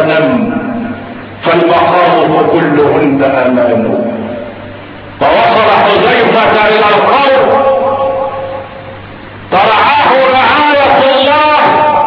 نم، فالمقام كلهن أمان. فوصل حذيفة إلى القوم ترعاه رعاية الله،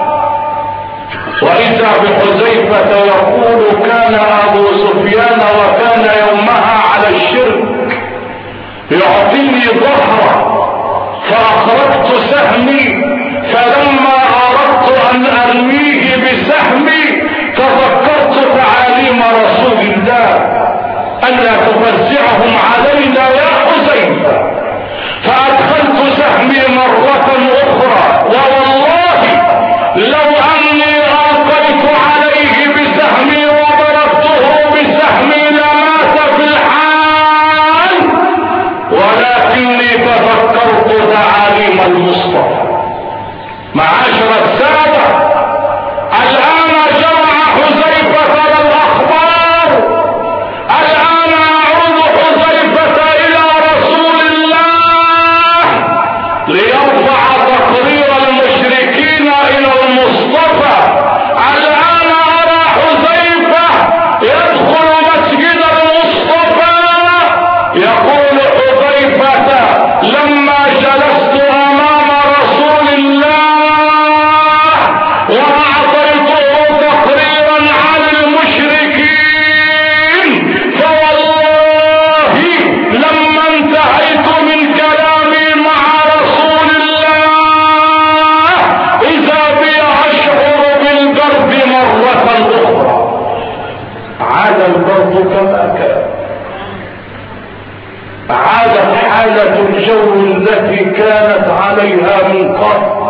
وإذا بحذيفة يقول: كان أبو سفيان وكان يومها على الشرك يعطيني ظهره، فأخرجت سهمي، فلما أردت أن أرميه بسهمي تذكرت تعاليم رسول الله ألا تفزعهم علينا يا حذيفة، فأدخلت سهمي مرة أخرى، ووالله لو أني ألقيت عليه بسهمي وضربته بسهمي لمات في الحال، ولكني تذكرت تعاليم المصطفى. معاشر السادة، الآن جمع حذيفة للأخبار، الآن يعود حذيفة إلى رسول الله ليرفع تقرير المشركين إلى المصطفى. الآن أرى حذيفة يدخل مسجد المصطفى، يقول حذيفة: لما جلست أمام رسول الله وأعطيته تقريرا عن المشركين، فوالله لما انتهيت من كلامي مع رسول الله إذا بي أشعر بالبرد مرة أخرى. عاد البرد كما كان، عادت حالة الجو التي كانت عليها من قبل،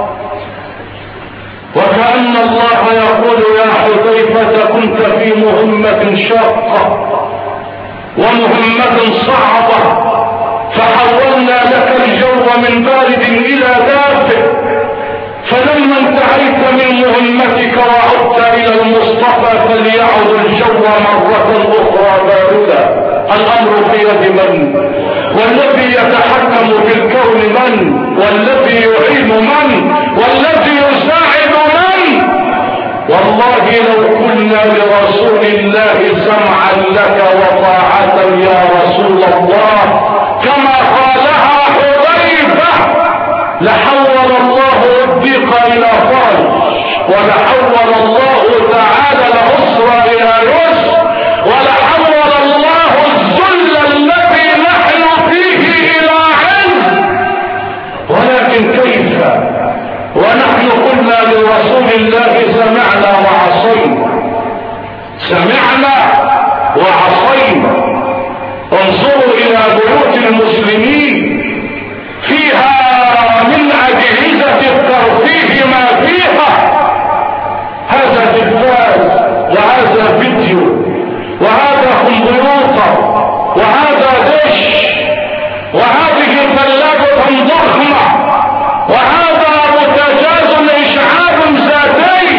وكأن الله يقول: يا حذيفة كنت في مهمة شاقة ومهمة صعبة، فحولنا لك الجو من بارد إلى دافئ، فلما انتهيت من مهمتك وعدت إلى المصطفى فليعد الجو مرة أخرى باردا. الأمر في يد من؟ والذي يتحكم في الكون من؟ والذي يعين من؟ والذي يساعد من؟ والله لو قلنا لرسول الله: سمعا لك وطاعة يا رسول الله، كما قالها حذيفة، لحول الله الضيق إلى فرج، ولحول الله تعالى العسر إلى يسر، ولحول الله الذل الذي نحن فيه إلى عز. ولكن كيف ونحن قلنا لرسول الله: سمعنا وعصينا، سمعنا وعصينا. انظروا إلى بيوت المسلمين، فيها من أجهزة الترفيه ما فيها، هذا تلفاز، وهذا فيديو، وهذا كمبيوتر، وهذا دش، وهذه ثلاجة ضخمة، وهذا بوتاجاز إشعاع ذاتي،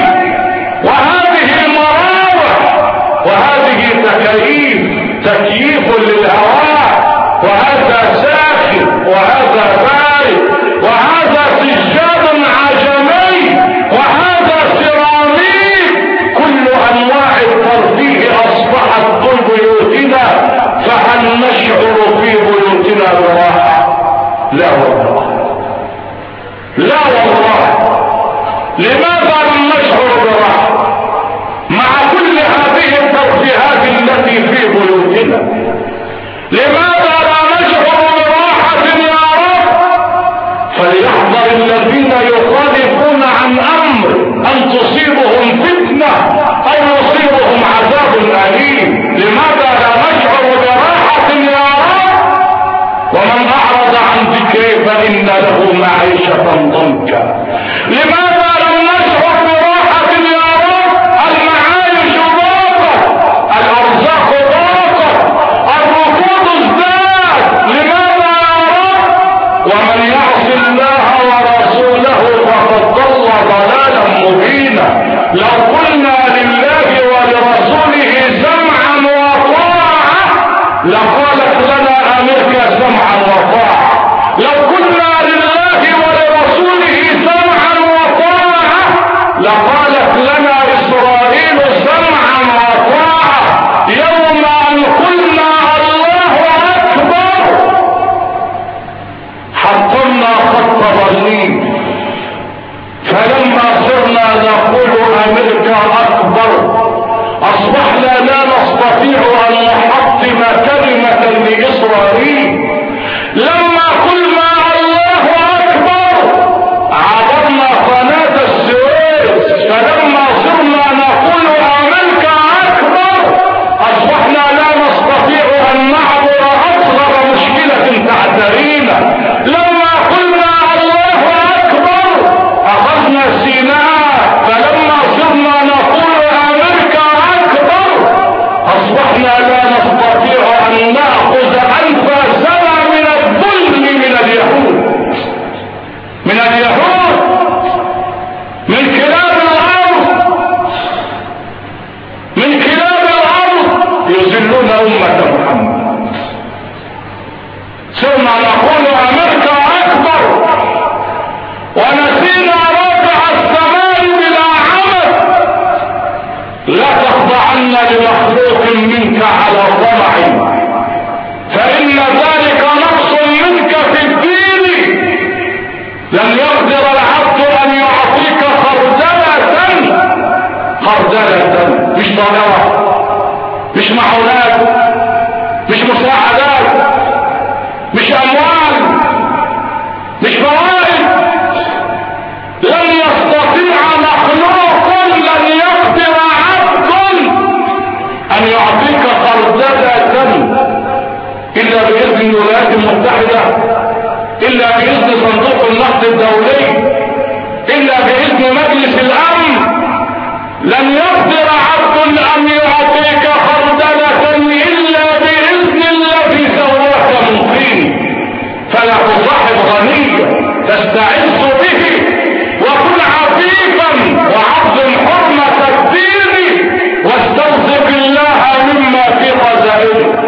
خردلة، مش طائرة، مش معونات، مش مساعدات، مش اموال، مش فوائد. لن يستطيع مخلوق، لن يقدر عبد ان يعطيك خردلة الا باذن الولايات المتحدة، الا باذن صندوق النقد الدولي، الا باذن مجلس الامن. لن يقدر عبد ان يعطيك خردلة الا باذن الذي سواك من طين. فلا تصاحب غنيا تستعز به، وكن عفيفا وعظم حرمة الدين، واسترزق الله مما في خزائنه.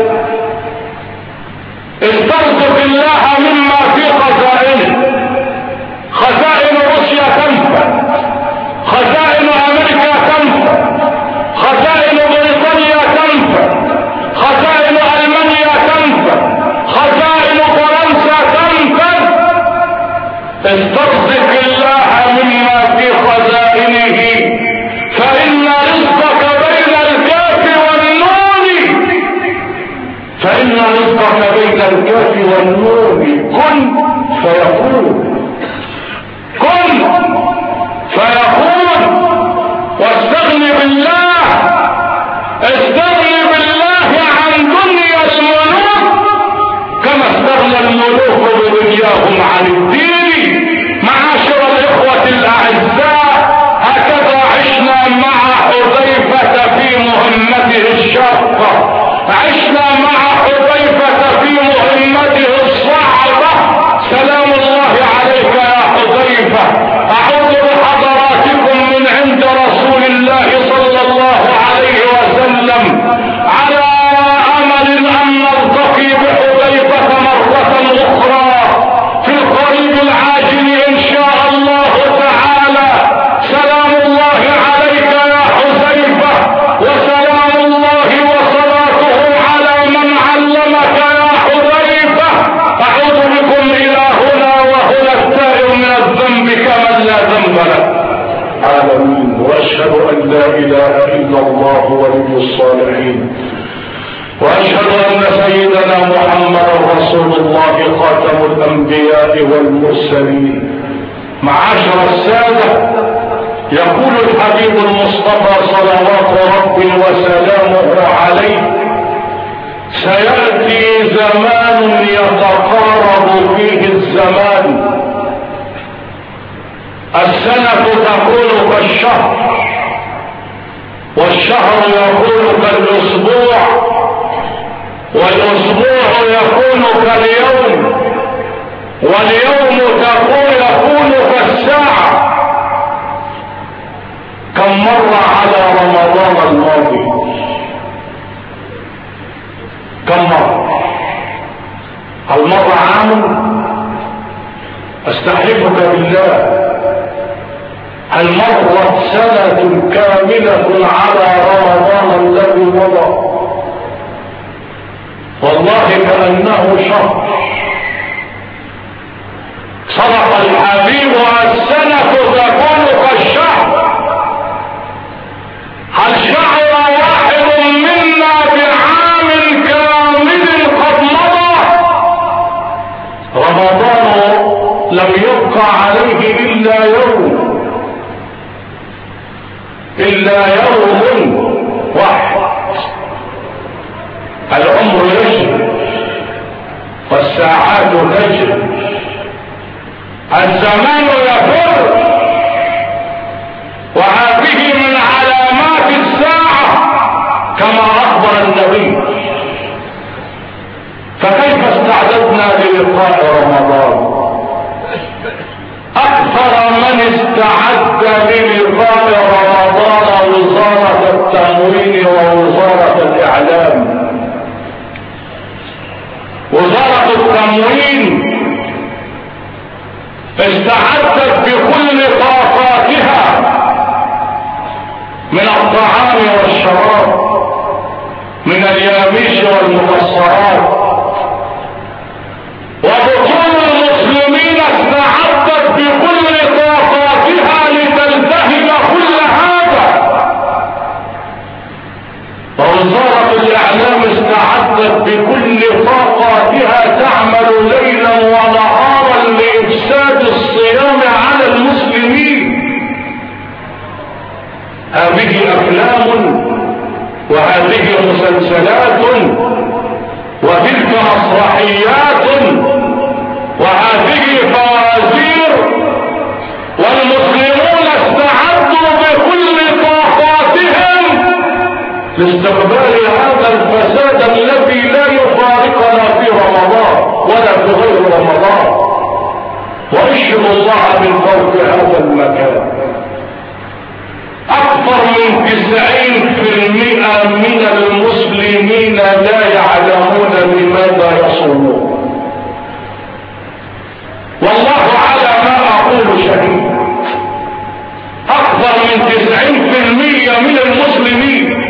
استرزق الله مما في خزائنه. خزائن روسيا تنفذ، خزائن امريكا تنفذ، خزائن بريطانيا تنفذ، خزائن المانيا تنفذ، خزائن فرنسا تنفذ. استرزق الله مما في خزائنه، فإن رزقك بين الكاف والنون، فإن رزقك بين الكاف والنون. كن فيكون، كن فيكون. واستغن بالله، استغن بالله عن دنيا الملوك كما استغنى الملوك بدنياهم عن الدين. معاشر الاخوة الاعزاء، هكذا عشنا مع حذيفة في مهمته الشاقة، عشنا مع حذيفة في مهمته الصعبة. سلام الله عليك يا حذيفة. اعوذ بحضراتكم من عند رسول الله صلى الله عليه وسلم على امل ان نلتقي بحذيفة مرة اخرى في القريب العاجل ان شاء الله تعالى. سلام الله عليك يا حذيفة، وسلام الله وصلاته على من علمك يا حذيفة. اعوذ بكم الى هنا وهنا التائب من الذنب كمن لا ذنب له. آمين. واشهد ان لا اله الا الله ولي الصالحين، واشهد ان سيدنا محمد رسول الله خاتم الانبياء والمرسلين. معاشر الساده، يقول الحبيب المصطفى صلوات ربي وسلامه عليه: سياتي زمان يتقارب فيه الزمان، السنه تكون كالشهر، والشهر يكون كالاسبوع، والاسبوع يكون كاليوم، واليوم يكون كالساعة. كم مر على رمضان الماضي؟ كم مر؟ هل مر عام؟ استحلفك بالله، هل مرت سنة كاملة على رمضان الذي مضى؟ والله كأنه شهر. صدق الحبيب: السنة تكون كالشهر. هل شعر واحد منا بعام كامل قد مضى؟ رمضان لم يبقى عليه إلا يوم، إلا يوم واحد. العمر يجري والساعات تجري، الزمان يفر، وهذه من علامات الساعة كما أخبر النبي. فكيف استعددنا للقاء رمضان؟ أكثر من استعد للقاء رمضان وزارة التموين ووزارة الإعلام. وزارة التموين استعدت بكل طاقاتها من الطعام والشراب، من اليابيش والمكسرات، وبطون المسلمين استعدت بكل طاقاتها لتلتهم كل هذا. هذه أفلام وهذه مسلسلات وتلك مسرحيات وهذه فوازير، والمسلمون استعدوا بكل طاقاتهم لاستقبال هذا الفساد الذي لا يفارقنا في رمضان ولا في غير رمضان. واشهد الله من فوق هذا المكان اكثر من 90% من المسلمين لا يعلمون لماذا يصومون، والله على ما اقول شهيد. اكثر من 90% من المسلمين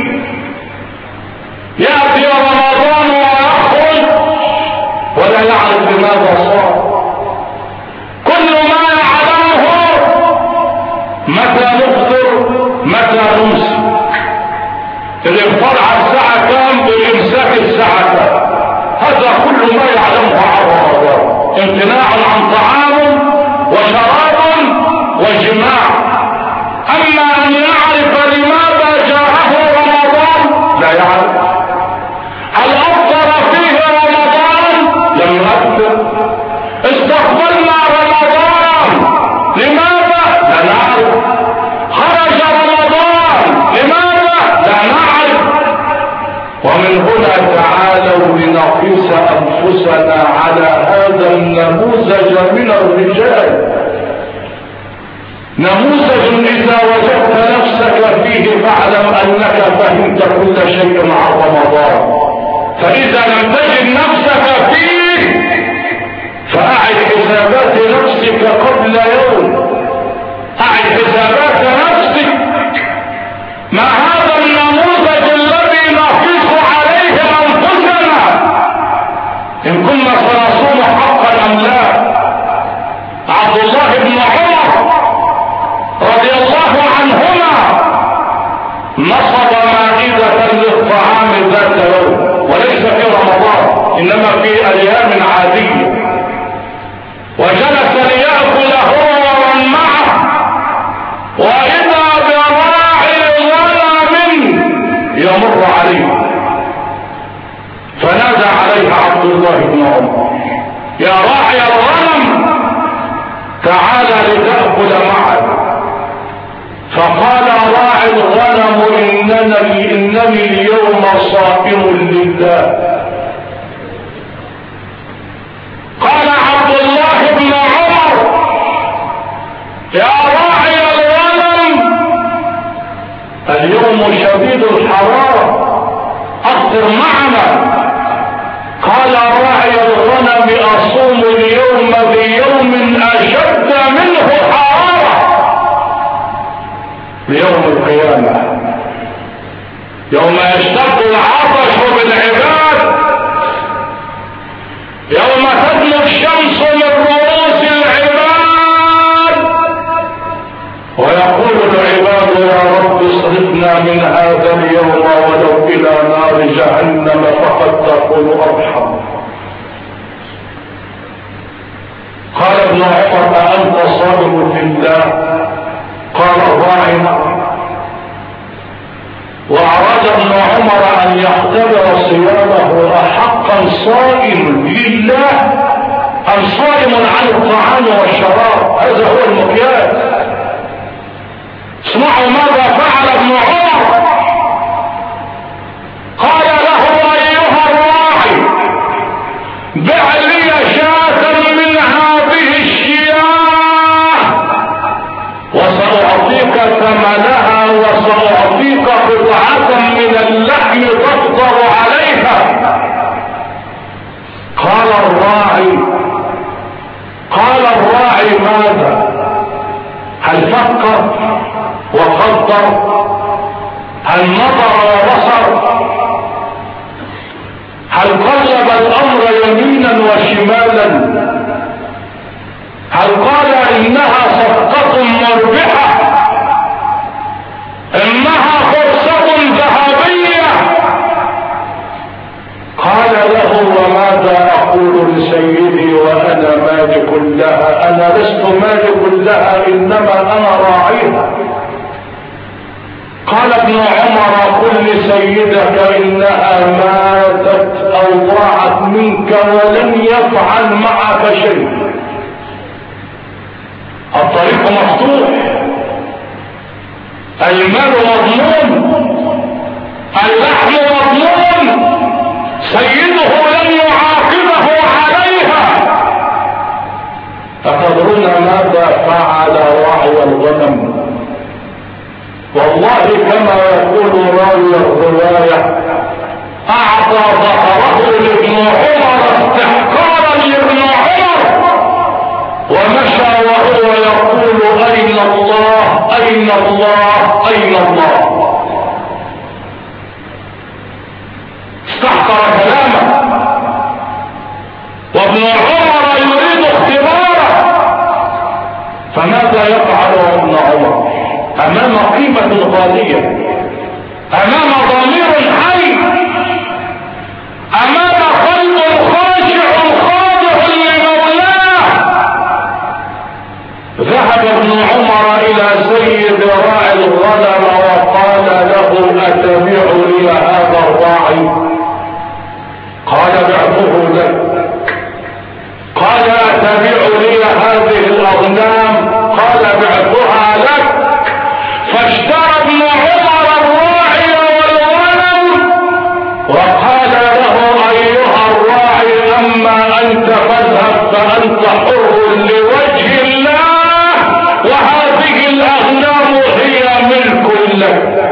يأتي رمضان ويخرج ولا يعرف لماذا صام. كل ما يعلمه متى نفطر متى نمسك، الافطار على الساعة كام والامساك الساعة كام، هذا كل ما يعلمه عن رمضان. امتناع عن طعام وشراب وجماع. اما ان يعرف لماذا جاءه رمضان لا يعرف. هل افطر فيه رمضان؟ لم يؤثر. استقبلنا رمضان لماذا؟ لا نعرف. خرج رمضان لماذا؟ لا نعرف. ومن هنا تعالوا لنقيس انفسنا على هذا النموذج من الرجال، نموذج اذا وجدت نفسك فيه فاعلم انك فهمت كل شيء عن رمضان. فاذا لم تجد نفسك فيه فاعد حسابات نفسك قبل يوم، اعد حسابات نفسك. ما هذا النموذج الذي نقيس عليه انفسنا ان كنا سنصوم حقا ام لا. عبد الله بن عمر رضي الله عنهما نصب مائدة للطعام ذات يوم، وليس في رمضان انما في ايام عادية، وجلس ليأكل هو ومن معه، واذا براعي غنم يمر عليه فنادى عليه عبد الله بن عمر: يا راعي الغنم تعال لتأكل معنا. فقال راعي الغنم: انني اليوم صائم لله. قال عبد الله بن عمر: يا راعي الغنم اليوم شديد الحرارة، افطر معنا. قال راعي الغنم: اصوم اليوم بيوم اشد منه حرارة، ليوم القيامة يوم يشتد العطش بالعباد، يوم تدنو الشمس من رؤوس العباد ويقول العباد: يا رب اصرفنا من هذا اليوم ولو الى نار جهنم فقد تكون ارحم. قال ابن عمر: أأنت صائم في الله؟ قال الراعي: وأراد ابن عمر أن يختبر صيامه: أحقا صائم لله أم صائم عن الطعام والشراب؟ هذا هو المقياس. اسمعوا ماذا فعل ابن عمر. قال له: أيها الراعي بع لي شاة من هذه الشياه وسأعطيك ثمنها وسأعطيك قطعة من اللحم تفطر عليها. قال الراعي ماذا؟ هل فكر وقدر؟ هل نظر وبصر؟ هل قلب الامر يمينا وشمالا؟ هل قال انها صفقة مربحة، انها فرصة ذهبية؟ قال له: وماذا اقول لسيدي وانا مالك لها؟ انا لست مالك لها انما انا راعيها. قال ابن عمر قل لسيدك انها ماتت او ضاعت منك ولن يفعل معك شيء. الطريق مفتوح، المال مضمون، اللحم مضمون، سيده لن يعاقبه عليها. أتدرون ماذا فعل راعي الغنم؟ والله كما يقول راوي الرواية أعطى ظهره لابن عمر استحقارا لابن عمر، ومشى وهو يقول أين الله أين الله أين الله. استحقر كلامه، وابن عمر يريد اختباره. فماذا يفعل ابن عمر امام قيمة غالية، امام ضمير حي، امام قلب خاشع خاضع لمولاه؟ ذهب ابن عمر الى سيد راعي الغنم وقال له اتبيع لي هذا الراعي؟ قال بعته لك. قال اتبيع لي هذه الاغنام؟ قال بعتها لك. فاشترى ابن عمر الراعي والغنم وقال له ايها الراعي اما انت فاذهب فانت حر لوجه الله، وهذه الاغنام هي ملك لك.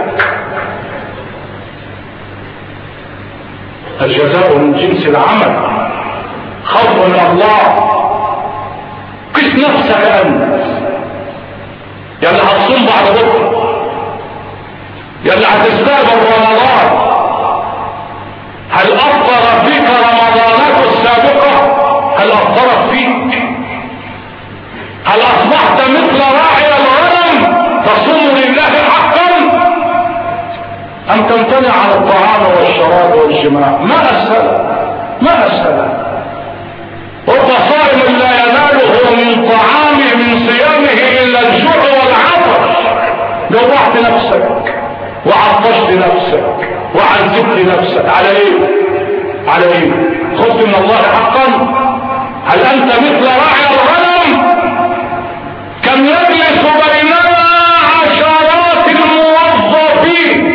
الجزاء من جنس العمل، خوف من الله. قس نفسك انت يا اللي هتصوم بعد بكره، يا اللي هتستقبل رمضان، هل اثر فيك رمضانات السابقه؟ هل اثرت فيك؟ هل اصبحت مثل راعي الغنم تصوم لله حقا ام تمتنع عن الطعام والشراب والجماع؟ ما اسهل. رب صائم لا يناله من طعامه من صيامه الا الجوع والعطش. جوعت نفسك وعطشت نفسك وعذبت نفسك على ايه؟ خفت من الله حقا؟ هل انت مثل راعي الغنم؟ كم يجلس بيننا عشرات الموظفين.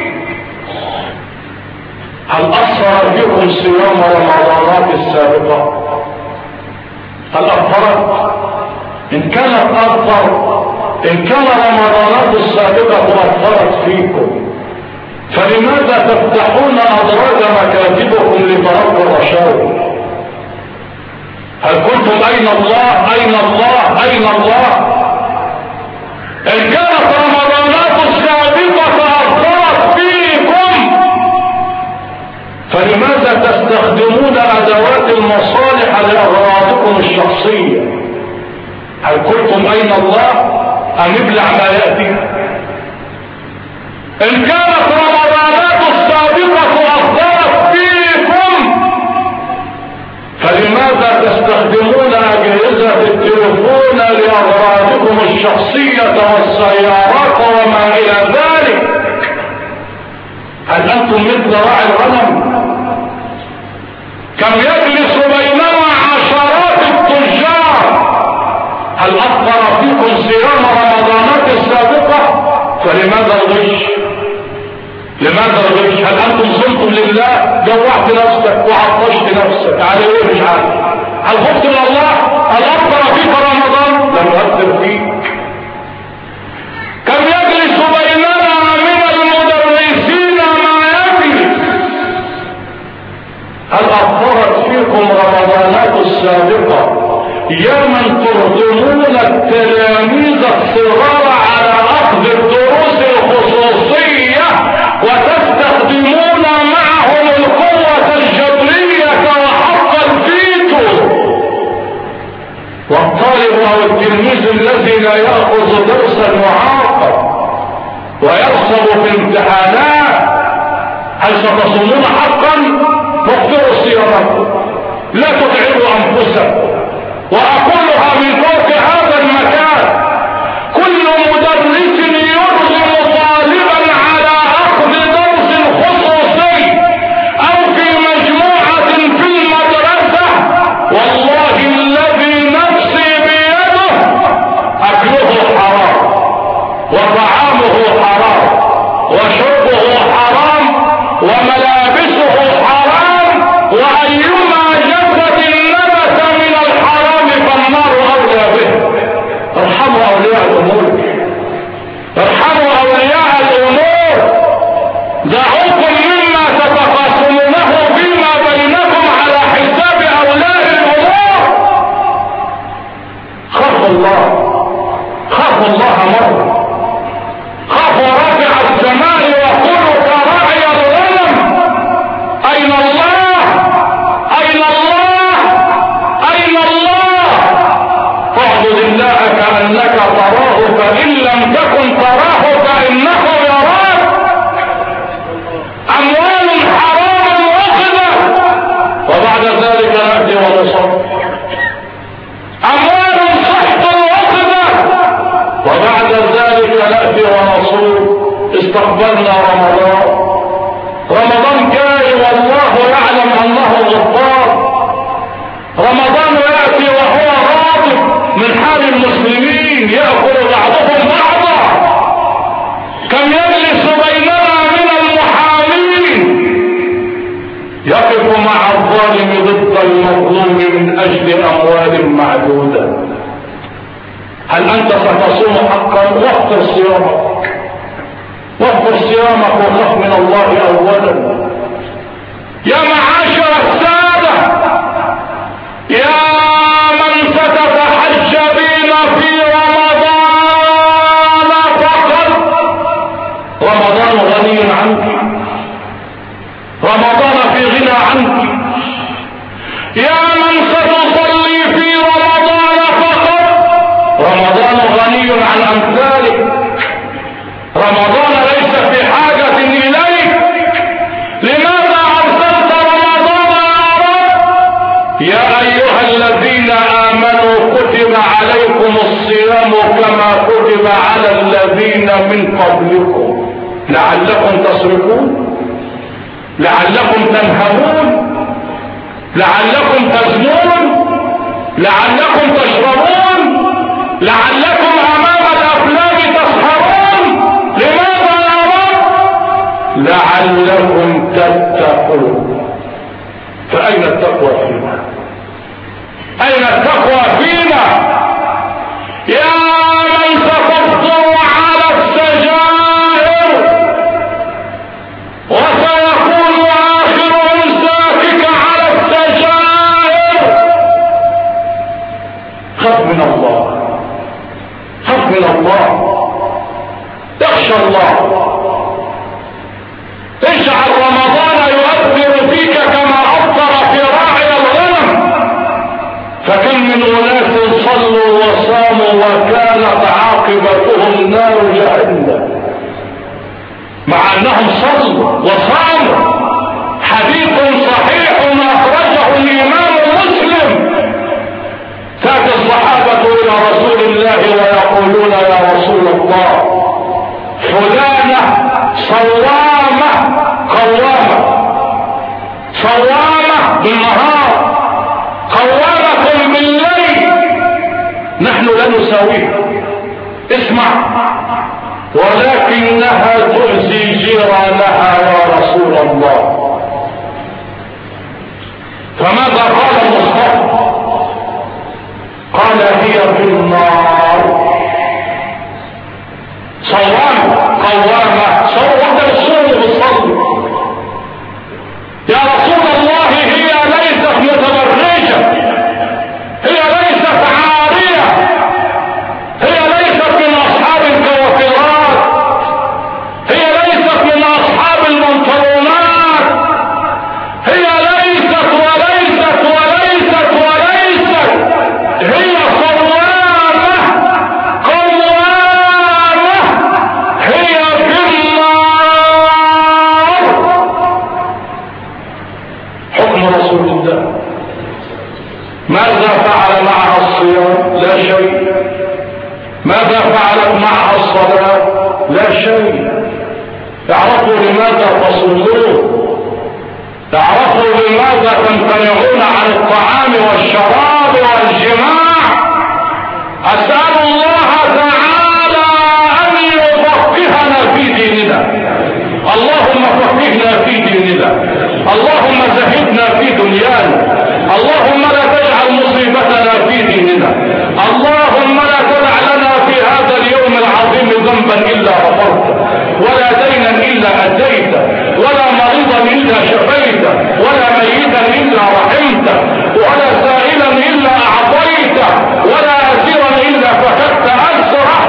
هل اثر بكم صيام رمضانات السابقه؟ هل اثرت؟ ان كان رمضانات السابقه اثرت فيكم، فلماذا تفتحون ادراج مكاتبكم لترقوا الرشاوي؟ هل قلتم اين الله اين الله اين الله؟ ان كانت رمضانات السابقه اثرت فيكم، فلماذا تستخدمون ادوات المصالح لاغراضكم الشخصيه؟ هل قلتم اين الله ام ابلع ما ياتي؟ ان كانت رمضانات السابقه اثرت فيكم، فلماذا تستخدمون اجهزه التليفون لاغراضكم الشخصيه والسيارات وما الى ذلك؟ هل انتم مثل راعي الغنم؟ كم يجلس بيننا عشرات التجار. هل اثر فيكم صيام رمضانات السابقه؟ فلماذا الغش؟ هل انتم صمتم لله؟ جوعت نفسك وعطشت نفسك على ايه؟ مش عارف. هل خفت من الله؟ هل اثر فيك رمضان؟ لم يؤثر فيك. كم يجلس بيننا من المدرسين ما يجلس. هل اثرت فيكم رمضانات السابقه يا من ترغمون التلاميذ الصغار على اخذ الدروس الخصوصيه وتستخدمون معهم القوه الجبريه وحق الفيتو؟ والطالب او التلميذ الذي لا ياخذ درسا معاقب ويرسب في امتحانات، هل ستصومون حقا؟ واقتروا صيامكم، لا تتعبوا انفسكم. واقولها من فوق هذا المكان: كل مدرس يرغم طالبا رمضان جاي والله يعلم انه غفار. رمضان يأتي وهو راضي من حال المسلمين، يأكل بعضهم بعضا. كم يجلس بيننا من المحامين يقف مع الظالم ضد المظلوم من اجل اموال معدودة. هل انت ستصوم حقا؟ واغفر صيامك، واغفر صيامك وخف من الله اولا. يا معاشر السادة، يا من ستتحج بنا في رمضان فقط، رمضان غني عنك، رمضان في غنى عنك. يا من ستصلي في رمضان فقط، رمضان غني عن امثالك. رمضان ليس في حاجة اليك. لماذا ارسلت رمضان يا رب؟ يا ايها الذين امنوا كتب عليكم الصيام كما كتب على الذين من قبلكم لعلكم تصرفون، لعلكم تنهبون، لعلكم تزنون، لعلكم تشربون، لعلكم امام الافلام تسهرون. لماذا يا رب؟ لعلكم تتقون. فاين التقوى فينا؟ اين التقوى فينا؟ يا من ستفطر على السجائر وسيكون اخر امساكك على السجائر، خف من الله، خف من الله، تخشى الله. اجعل رمضان يؤثر فيك كما اثر في راعي الغنم. فكم من اناس صلوا وصاموا وكانت عاقبتهم نار جهنم مع انهم صلوا وصاموا. حديث صحيح اخرجه الامام مسلم. تاتي الصحابه الى رسول الله ويقولون يا رسول الله فلانه صوامه قوامه، صوامه بالنهار قوامه بالليل، نحن لا نساويها. اسمع، ولكنها تؤذي جيرانها يا رسول الله. فماذا قال المصطفى؟ قال هي في النار. صوامه قوامه، صوامه الصوم بالصلب. يا رسول الله هي ليست متبرجه، هي ليست عاريه، هي ليست من اصحاب الكوافرات، هي ليست من اصحاب المنطلونات، هي ليست وليست وليست وليست، هي صوامه قوامه، هي في النار. حكم رسول الله. ماذا فعل معها الصيام؟ لا شيء. ماذا فعلت معها الصلاة؟ لا شيء. تعرفوا لماذا تصومون؟ تعرفوا لماذا تمتنعون عن الطعام والشراب والجماع؟ أسأل الله تعالى أن يفقهنا في ديننا. اللهم فقهنا في ديننا، اللهم زهدنا في دنيانا، اللهم لا تجعل مصيبتنا في ديننا، اللهم لا تدع لنا في هذا اليوم العظيم ذنبا الا غفرته، ولا دينا الا اديته، ولا مريضا الا شفيته، ولا ميتا الا رحمته، ولا سائلا الا اعطيته، ولا اسيرا الا فككت اسره،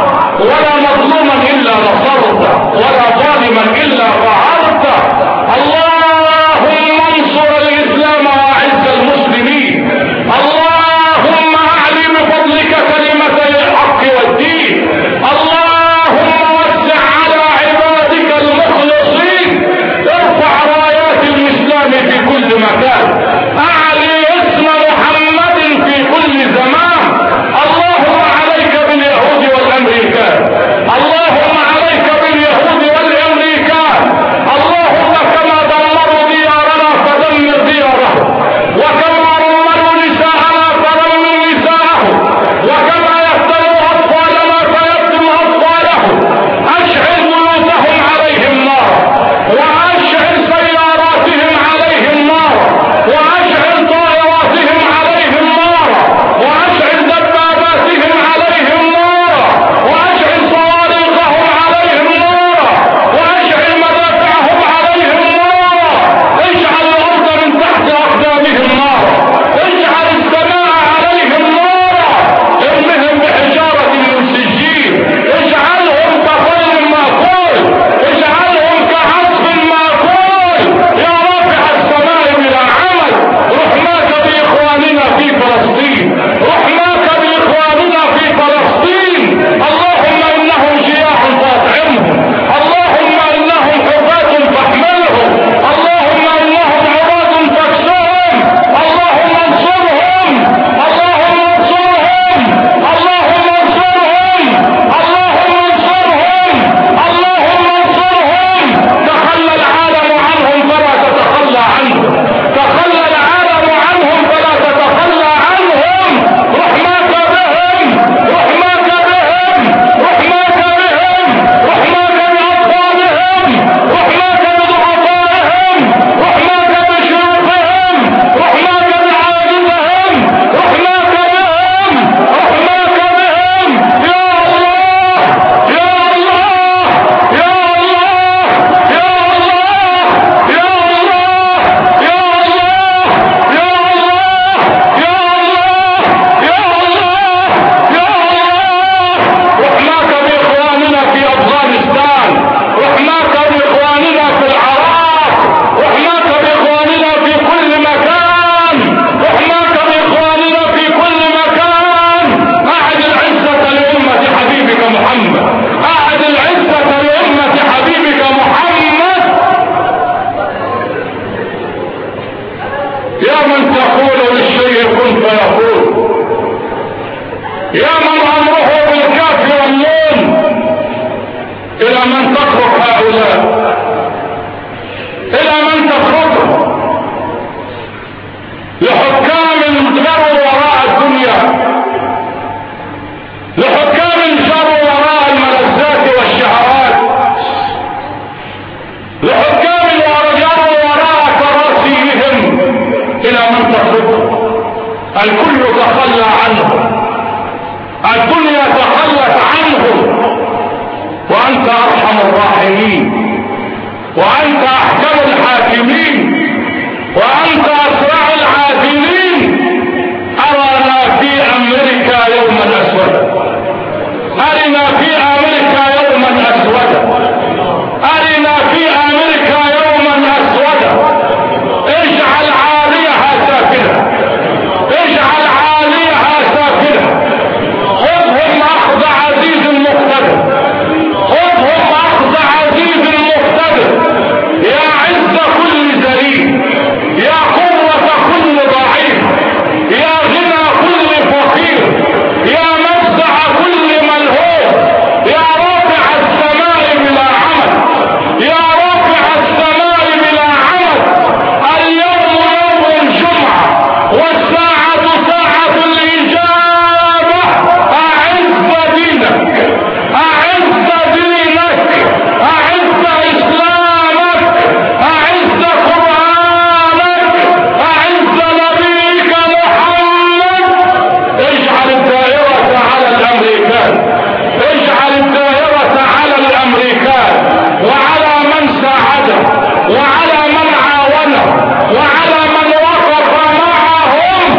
من تتركه. الكل تخلى عنه، الدنيا تخلت عنه، وأنت أرحم الراحمين، وأنت أحكم الحاكمين، وأنت أسرع العادلين. أرنا في أمريكا يوما أسودا، أرنا في أمريكا يوما أسودا، أرنا في أمريكا يوما أسودا. اجعل عاليها سافلة، اجعل عاليها سافلة. خذهم أخذ عزيز مقتدر، خذهم أخذ عزيز مقتدر. يا عز كل ذليل، يا قوة كل ضعيف، يا غنى كل فقير، يا مفزع كل ملهوف، يا رافع السماء بلا عمد، يا رافع السماء بلا عمد. اليوم يوم الجمعة والساعة ساعة الإجابة. أعز دينك، أعز دينك، أعز إسلامك، أعز قرآنك، أعز نبيك محمد. اجعل الدائرة على الأمريكان، اجعل الدائرة على الأمريكان وعلى من ساعده وعلى من عاونه وعلى من وقف معهم.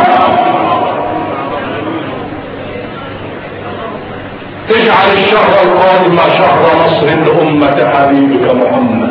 اجعل الشهر القادم شهر نصر لأمة حبيبك محمد.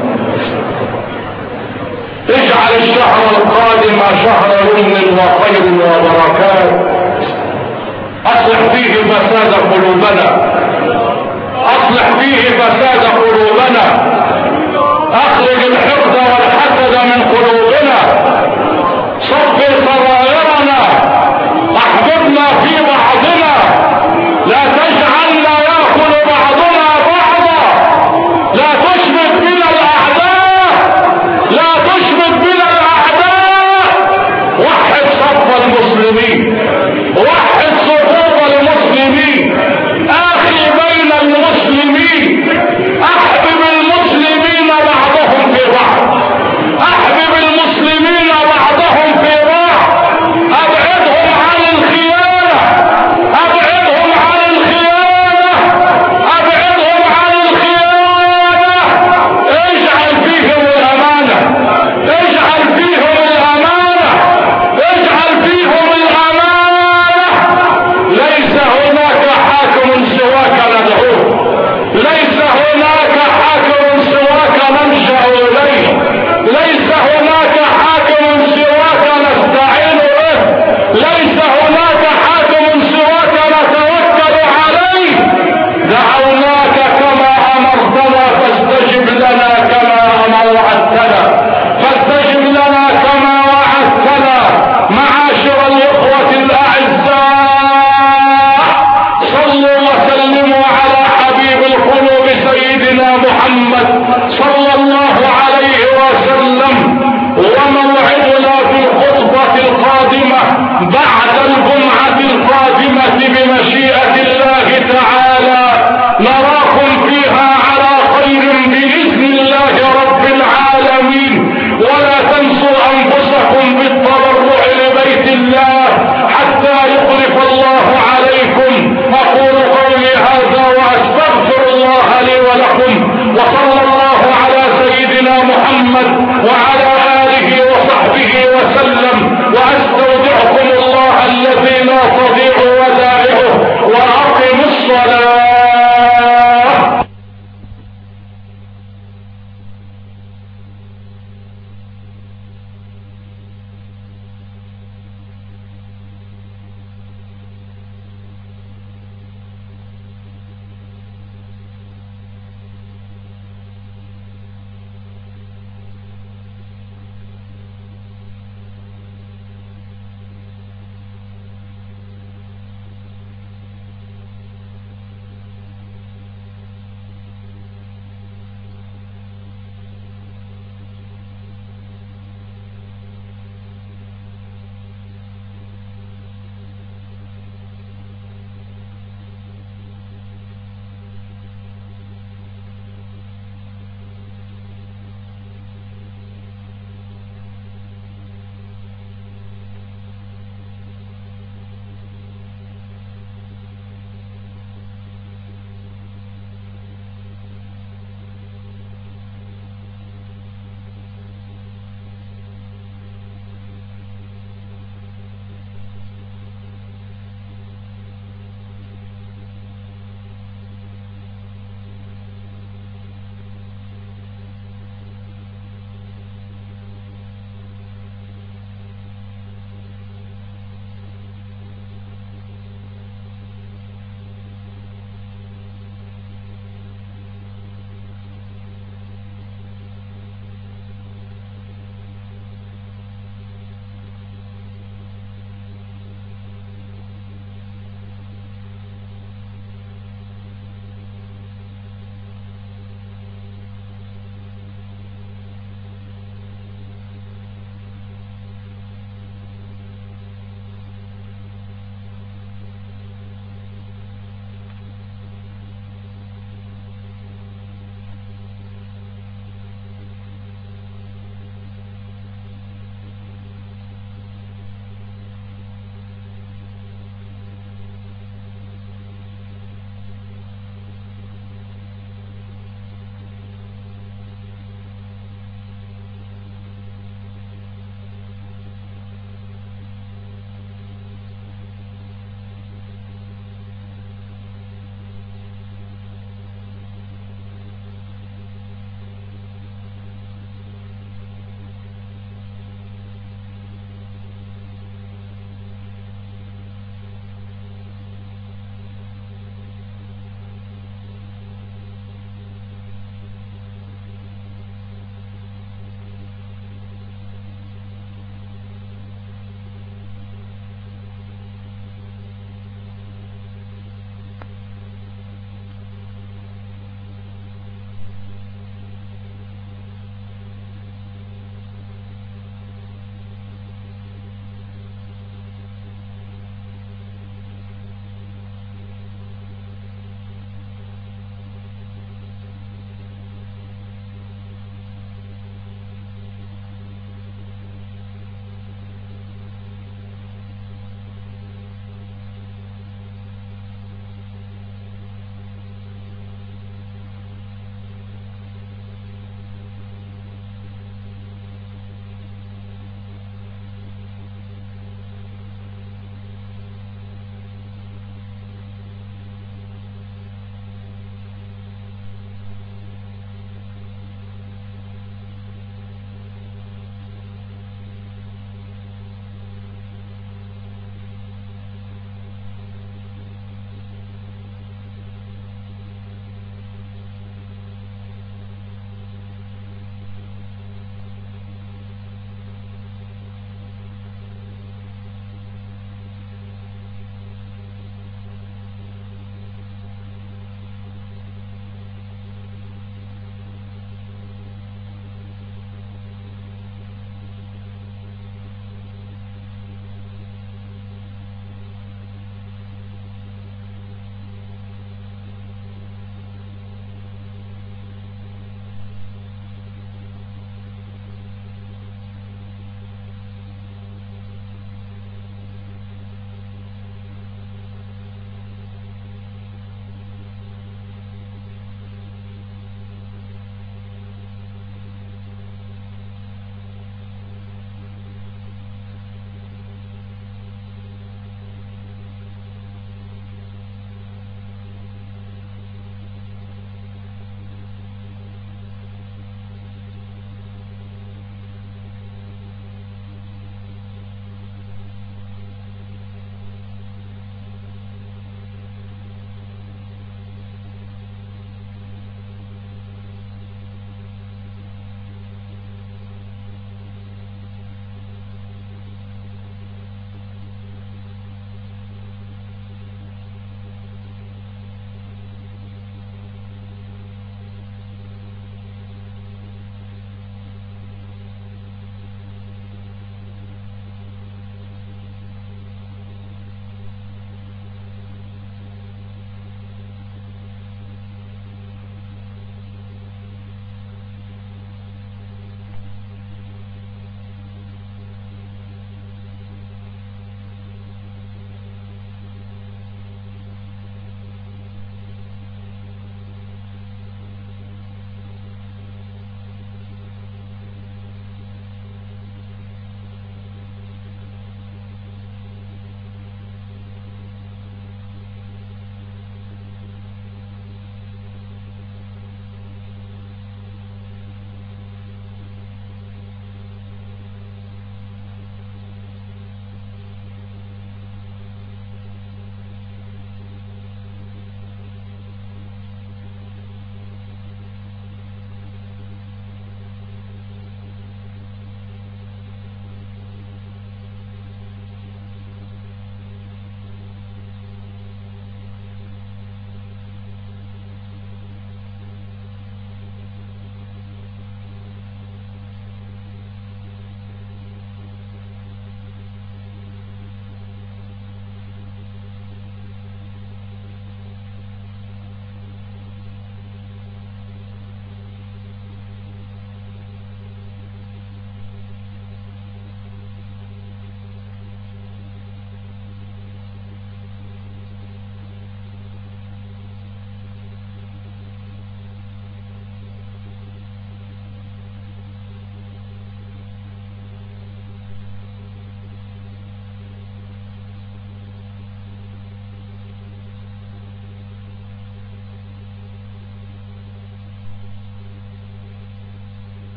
اجعل الشهر القادم شهر يمن وخير وبركات. اصلح فيه فساد قلوبنا، اصلح فيه فساد قلوبنا. اخرج الحقد والحسد من قلوبنا، صفي سرائرنا، احببنا في بعضنا، لا تجعلنا ياكل بعضنا بعضا. لا تشمت بنا الاعداء، لا تشمت بنا الاعداء. وحد صف المسلمين، وحد صفوف المسلمين، اخي بين المسلمين، احبب المسلمين بعضهم في بعض، احبب المسلمين بعضهم في بعض. ابعدهم عن الخيانة، ابعدهم عن الخيانة، ابعدهم عن الخيانة. اجعل فيهم الامانة، اجعل فيهم الامانة، اجعل فيهم الامانة. ليس هناك حاكم سواك ندعوه، ليس هناك حاكم سواك نلجأ اليه، ليس هناك حاكم سواك نستعين به، ليس هناك حاكم سواك نتوكل عليه. دعوناك كما امرتنا فاستجب لنا كما وعدتنا، فاستجب لنا كما وعدتنا. معاشر الاخوة الاعزاء، صلوا وسلموا على حبيب القلوب سيدنا محمد صلى الله عليه وسلم. وموعدنا في الخطبة القادمة بعد الجمعة القادمة بمشيئة الله تعالى، نراكم فيها على خير بإذن الله رب العالمين. ولا تنسوا أنفسكم بالتضرع لبيت الله حتى يخلف الله عليكم. أقول قولي هذا وأستغفر الله لي ولكم، وصلى الله على سيدنا محمد وعلى آله وصحبه وسلم. وأستودعكم الله الذي لا تضيع ودائعه، وأقم الصلاة.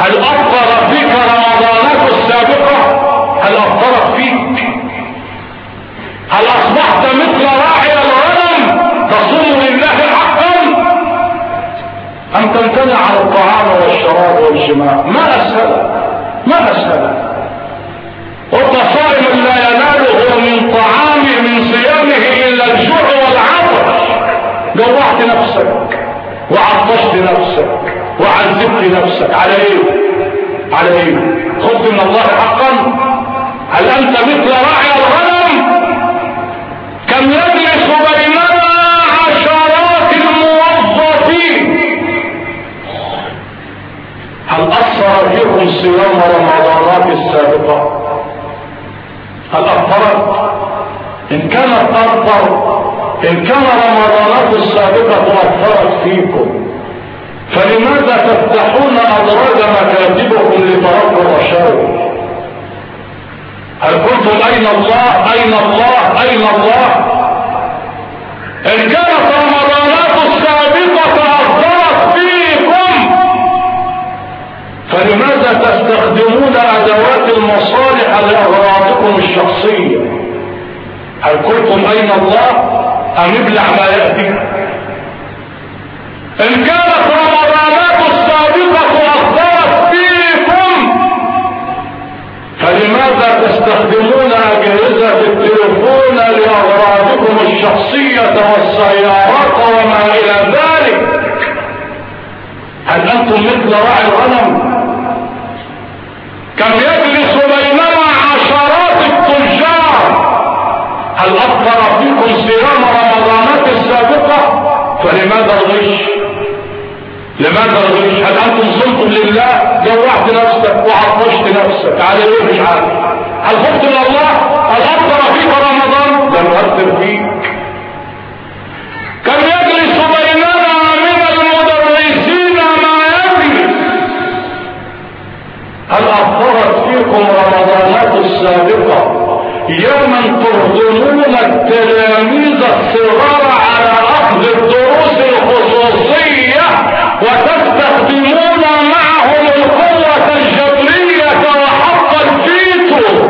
هل أثر فيك رمضانات السابقة؟ هل أثرت فيك؟ هل أصبحت مثل راعي الغنم تصوم لله حقا؟ أم تمتنع عن الطعام والشراب والجماع؟ ما أسهل، ما أسهل. والصائم لا يناله من طعامه من صيامه إلا الجوع والعطش. جوعت نفسك وعطشت نفسك وعذبت نفسك على ايه؟ على ايه؟ خذت من الله حقا؟ هل انت مثل راعي الغنم؟ كم يجلس بيننا عشرات الموظفين. هل اثر فيكم صيام رمضانات السابقه؟ هل اثرت؟ ان كانت تاثر، إن كان رمضانات السابقة أثرت فيكم، فلماذا تفتحون أدراج مكاتبكم لترك الرشاوي؟ هل قلتم أين الله؟ أين الله؟ أين الله؟ إن كانت رمضانات السابقة أثرت فيكم، فلماذا تستخدمون أدوات المصالح لأغراضكم الشخصية؟ هل قلتم أين الله؟ أم ابلع ما يأتي؟ إن كانت رمضانات السابقة أثرت فيكم، فلماذا تستخدمون أجهزة التليفون لأغراضكم الشخصية والسيارات وما إلى ذلك؟ هل أنتم مثل راعي الغنم؟ كم يجلس بيننا عشرات التجار. هل أثر فيكم صيام رمضانات السابقة؟ فلماذا الغش؟ لماذا الغش؟ هل أنتم صمتم لله؟ جوعت نفسك وعطشت نفسك على ايه مش عارف؟ هل خفت من الله؟ هل أثر فيك رمضان؟ لم يؤثر فيك. كم يجلس بيننا من المدرسين ما يجلس. هل أثرت فيكم رمضانات السابقة يوما ترغمون التلاميذ الصغار على اخذ الدروس الخصوصية وتستخدمون معهم القوة الجبرية وحق الفيتو؟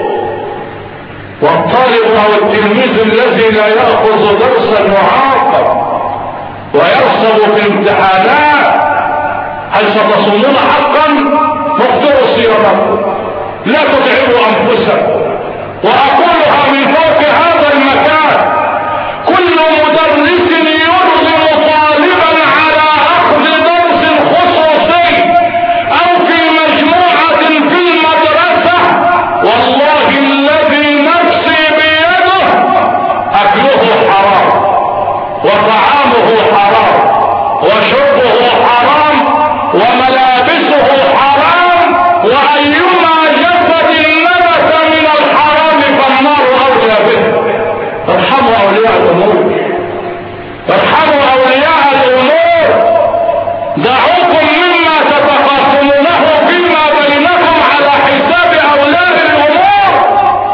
والطالب او التلميذ الذي لا يأخذ درسا يعاقب ويرسب في امتحانات. هل ستصومون حقا؟ مقدروا صيامكم، لا تتعبوا انفسكم. وأقولها من فوق هذا المكان: كل مدرس يرغم طالبا على أخذ درس خصوصي أو في مجموعة في المدرسة، والله الذي نفسي بيده أكله حرام وطعامه حرام وشربه حرام وملابسه حرام، وأيما جسد نبت من الحرام فالنار أولى به. ارحموا أولياء الأمور، ارحموا أولياء الأمور. دعوكم مما تتخاصمونه فيما بينكم على حساب أولاد الأمور.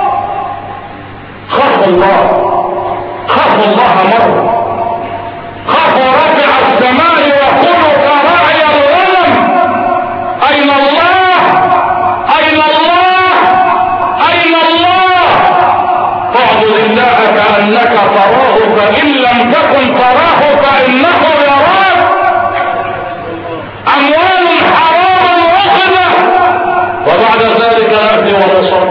خافوا الله، خافوا الله مرة، خافوا رفع السماء وقولوا كراعي الغنم: أين الله؟ أين الله؟ أين الله؟ اعبد الله كأنك تراه، فإن لم تكن تراه فإنه يراك. أموال حرام أخذت وبعد ذلك نأتي ونصر.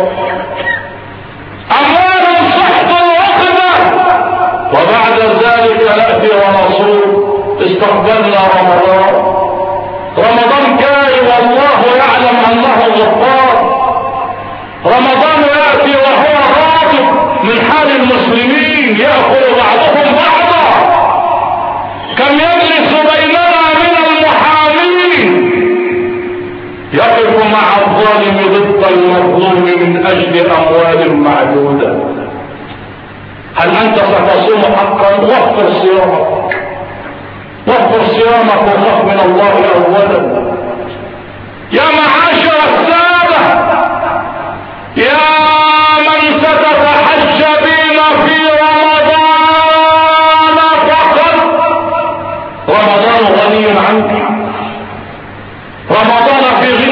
أموال سحت أخذت وبعد ذلك نأتي ونصور. استقبلنا رمضان، رمضان جاي والله يعلم أنه غفار. رمضان يأتي وهو راضي من حال المسلمين، يأخذ بعضهم بعضا. كم يجلس بيننا من المحامين يقف مع الظالم ضد المظلوم من أجل أموال معدودة. هل أنت ستصوم حقا؟ وفر صيامك، وفر صيامك وخف من الله أولا. يا معاشر السادة، يا من ستتحجبين في رمضان فقط، رمضان غني عنك، رمضان في غنى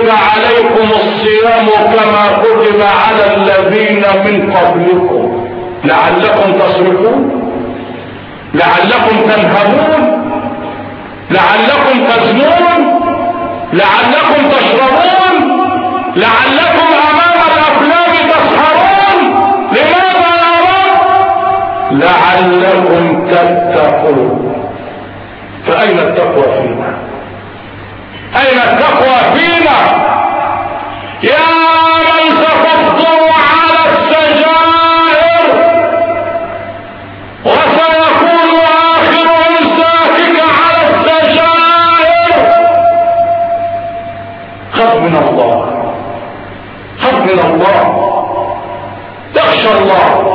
كتب عليكم الصيام كما كتب على الذين من قبلكم لعلكم تصرفون، لعلكم تنهبون، لعلكم تزنون، لعلكم تشربون، لعلكم امام الافلام تسهرون. لماذا يا رب؟ لعلكم تتقون. فاين التقوى فينا؟ اين التقوى فينا؟ يا من تفضل على السجائر وسيكون اخر امساكك على السجائر، خف من الله، خف من الله، تخشى الله،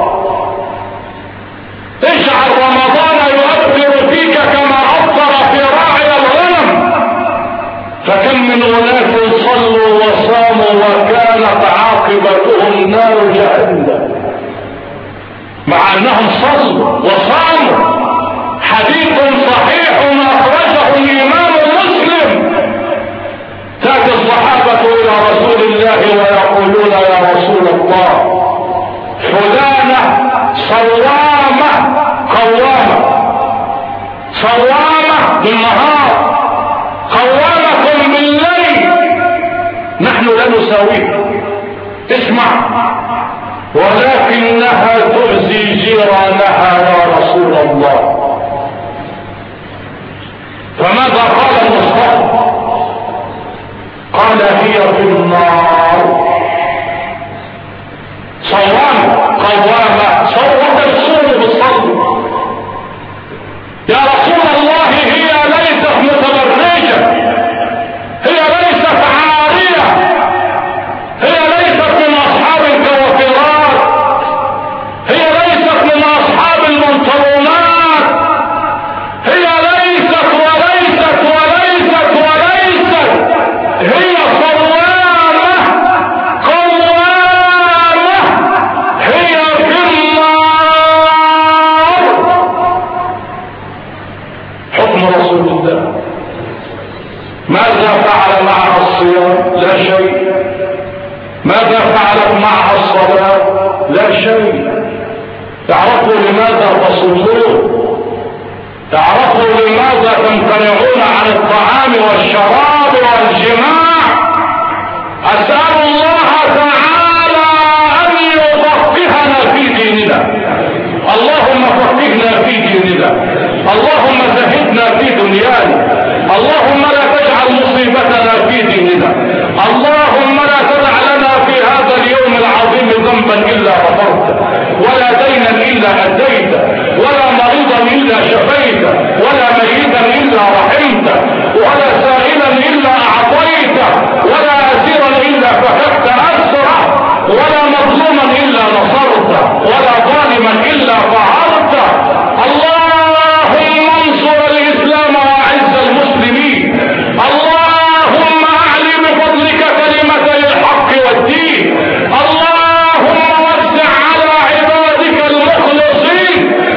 اجعل رمضان يؤثر فيك كما اثر في راعي الغنم. فكم من اناس صلوا وصاموا وكانت عاقبتهم نار جهنم مع انهم صلوا وصاموا. حديث صحيح اخرجه الامام مسلم. تاتي الصحابه الى رسول الله ويقولون يا رسول الله فلانه صوامه قوامه، صوامه بالنهار قوامة بالليل، نحن لا نساويها. اسمع، ولكنها تؤذي جيرانها يا رسول الله. فماذا قال المصطفى؟ قال هي في النار. صوامة قوامة، صوت الصوم بالصوم. يا رسول الله هي ليست متبرجة، هي ليست عارية، هي ليست من اصحاب الكوافرات، هي ليست من اصحاب المنصرونات، هي ليست وليست وليست وليست، هي صوامة قوامة، هي في النار. حكم رسول الله. ماذا فعل معها الصيام؟ لا شيء. ماذا فعلت معها الصلاة؟ لا شيء. تعرفوا لماذا تصومون؟ تعرفوا لماذا تمتنعون عن الطعام والشراب والجماع؟ أسأل الله تعالى أن يفقهنا في ديننا. اللهم فقهنا في ديننا، اللهم زهدنا في دنيانا، اللهم لا تجعل مصيبتنا في ديننا، اللهم لا تدع لنا في هذا اليوم العظيم ذنبا الا غفرته، ولا دينا الا اديته، ولا مريضا الا شفيته، ولا ميتا الا رحمته، ولا سائلا الا اعطيته، ولا اسيرا الا فككت اسره، ولا مظلوما الا نصرته، ولا ظالما الا قهرته. اللهم انصر الاسلام واعز المسلمين، اللهم اعل بفضلك كلمتي الحق والدين، اللهم وسع على عبادك المخلصين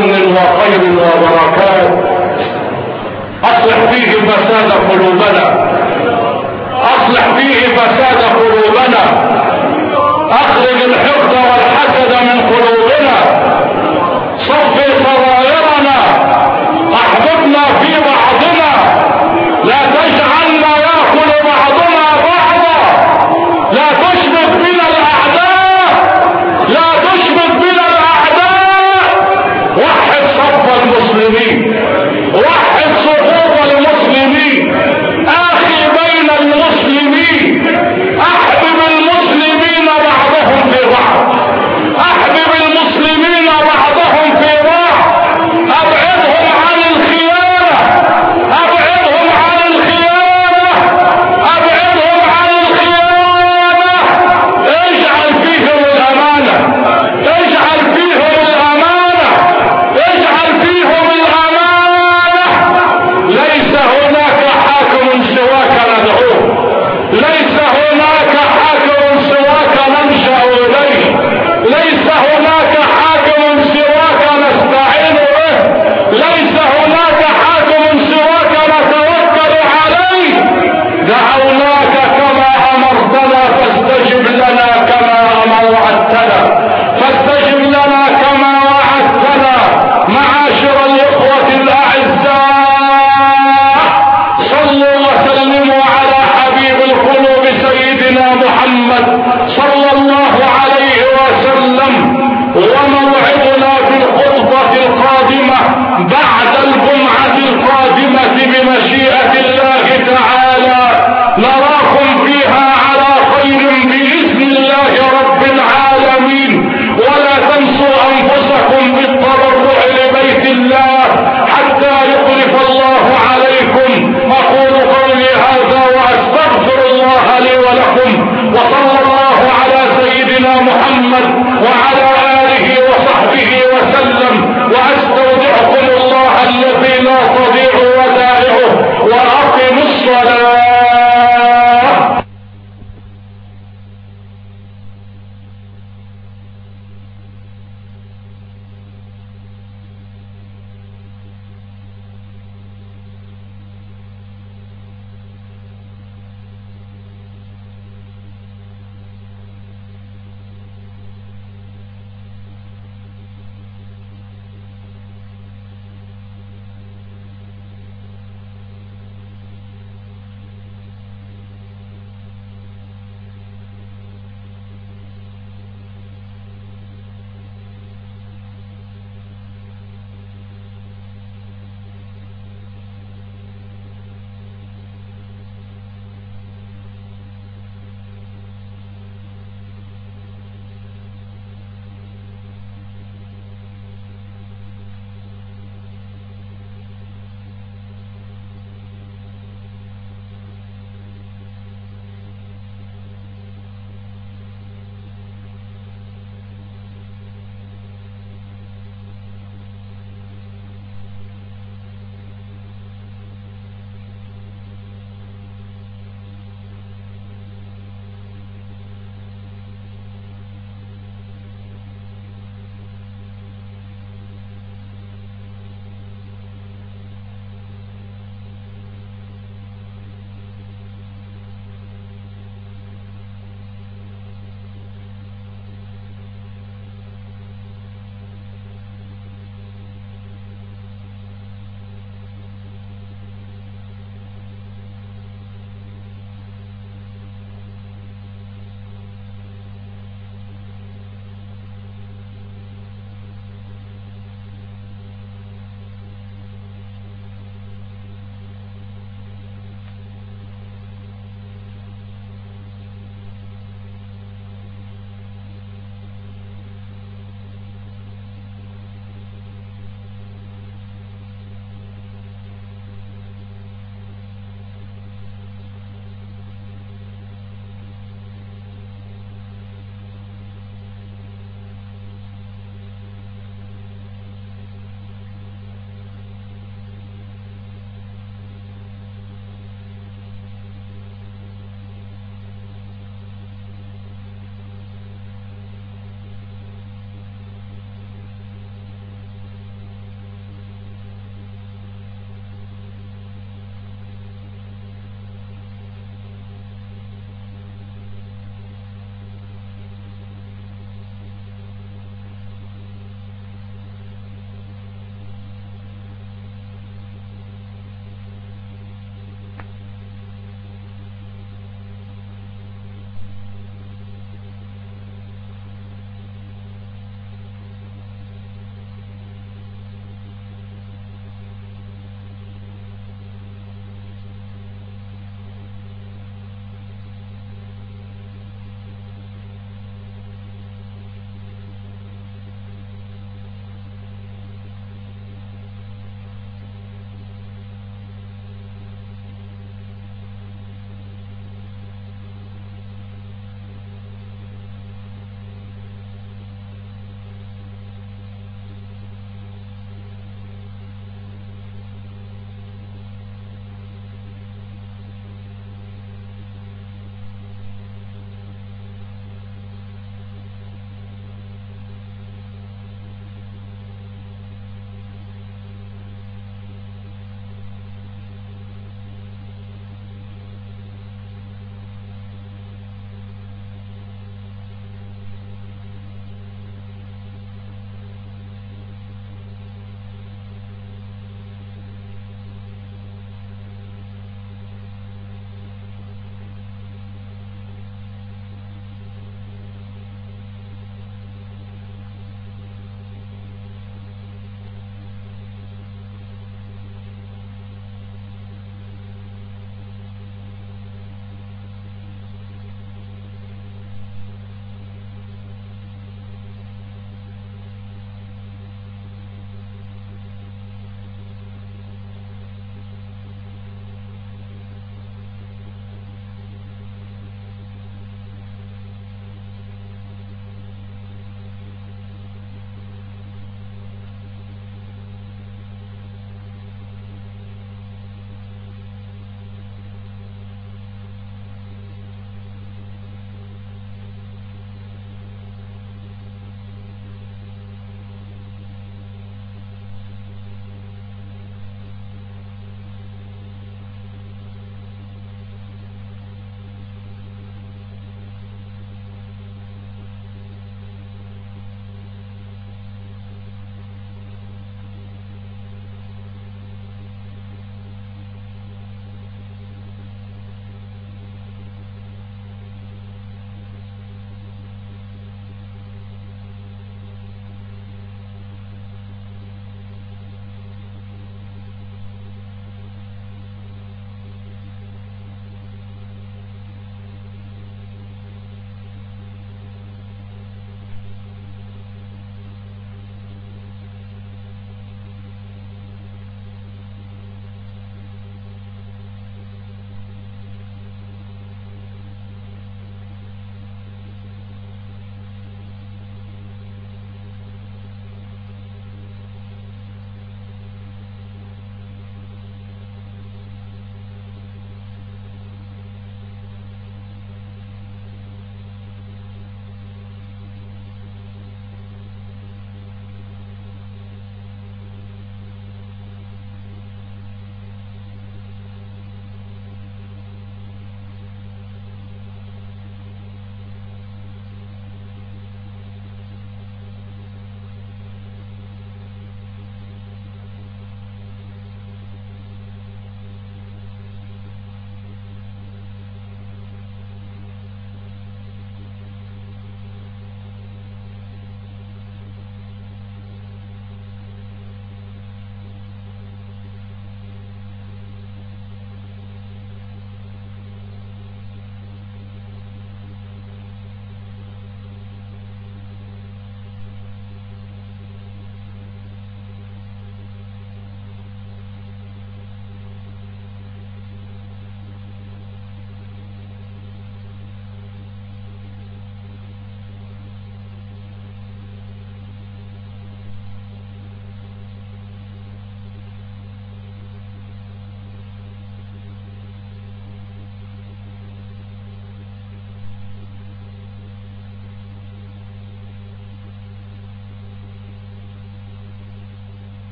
يمن وخير وبركات. اصلح فيه فساد قلوبنا، اصلح فيه فساد قلوبنا، اخرج الحقد والحسد من قلوبنا، صفي سرائرنا، احببنا في بعضنا، لا تجعلنا ياكل بعضنا بعضا، لا تشمت بنا الاعداء، لا تشمت بنا الاعداء. وحد صف المسلمين، وحد صفوف المسلمين، اخي بين المسلمين،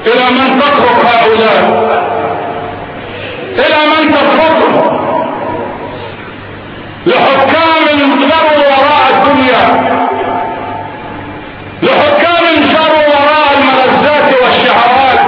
الى من تترك هؤلاء؟ الى من تتركهم؟ لحكام جروا وراء الدنيا، لحكام جروا وراء الملذات والشهوات،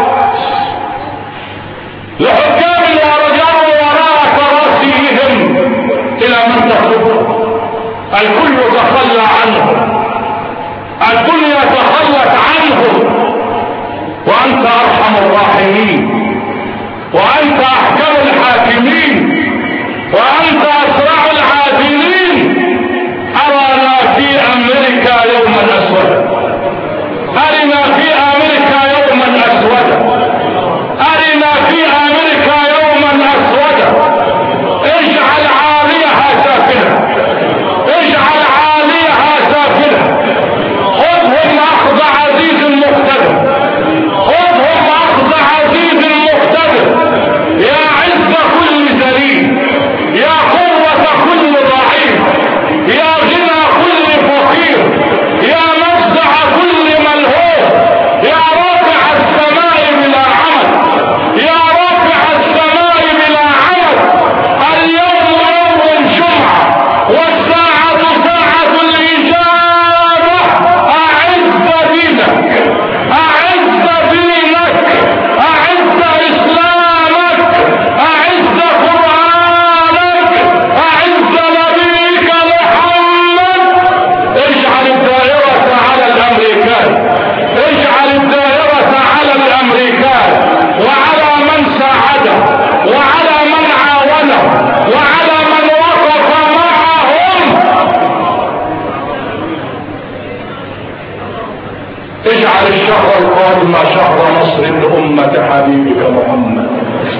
لحكام جروا وراء كراسيهم، الى من تتركهم؟ الكل تخلى عنه، الدنيا تخلت عنه، وانت ارحم الراحمين، وانت احكم الحاكمين، وانت اسرع العادلين. ارنا في امريكا يوما اسودا، ارنا في امريكا يوما اسودا، ارنا في امريكا يوما اسودا. اجعل عاليها سافلة، اجعل عاليها سافلة. خذهم اخذ عزيز مقتدر، خذهم اخذ عزيز مقتدر. يا عز كل ذليل، يا قوة كل ضعيف، يا غنى كل فقير، يا مفزع كل ملهوف، يا رافع السماء بلا عمل، يا رافع السماء بلا عمل. اليوم يوم الجمعة والساعة ساعة الإجابة. أعز دينك، أعز دينك، أعز إسلامك، أعز قرآنك، أعز نبيك محمد. اجعل الدائرة على الأمريكان، اجعل الدائرة على الأمريكان وعلى من ساعده وعلى من عاونه وعلى من وقف معهم. اجعل الشهر القادم شهر نصر لأمة حبيبك محمد،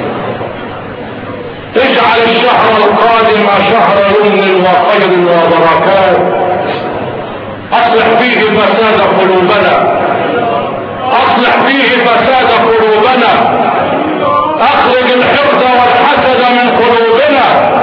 اجعل الشهر القادم شهر يمن وخير وبركات. اصلح فيه فساد قلوبنا، اصلح فيه فساد قلوبنا، اخرج الحقد والحسد من قلوبنا،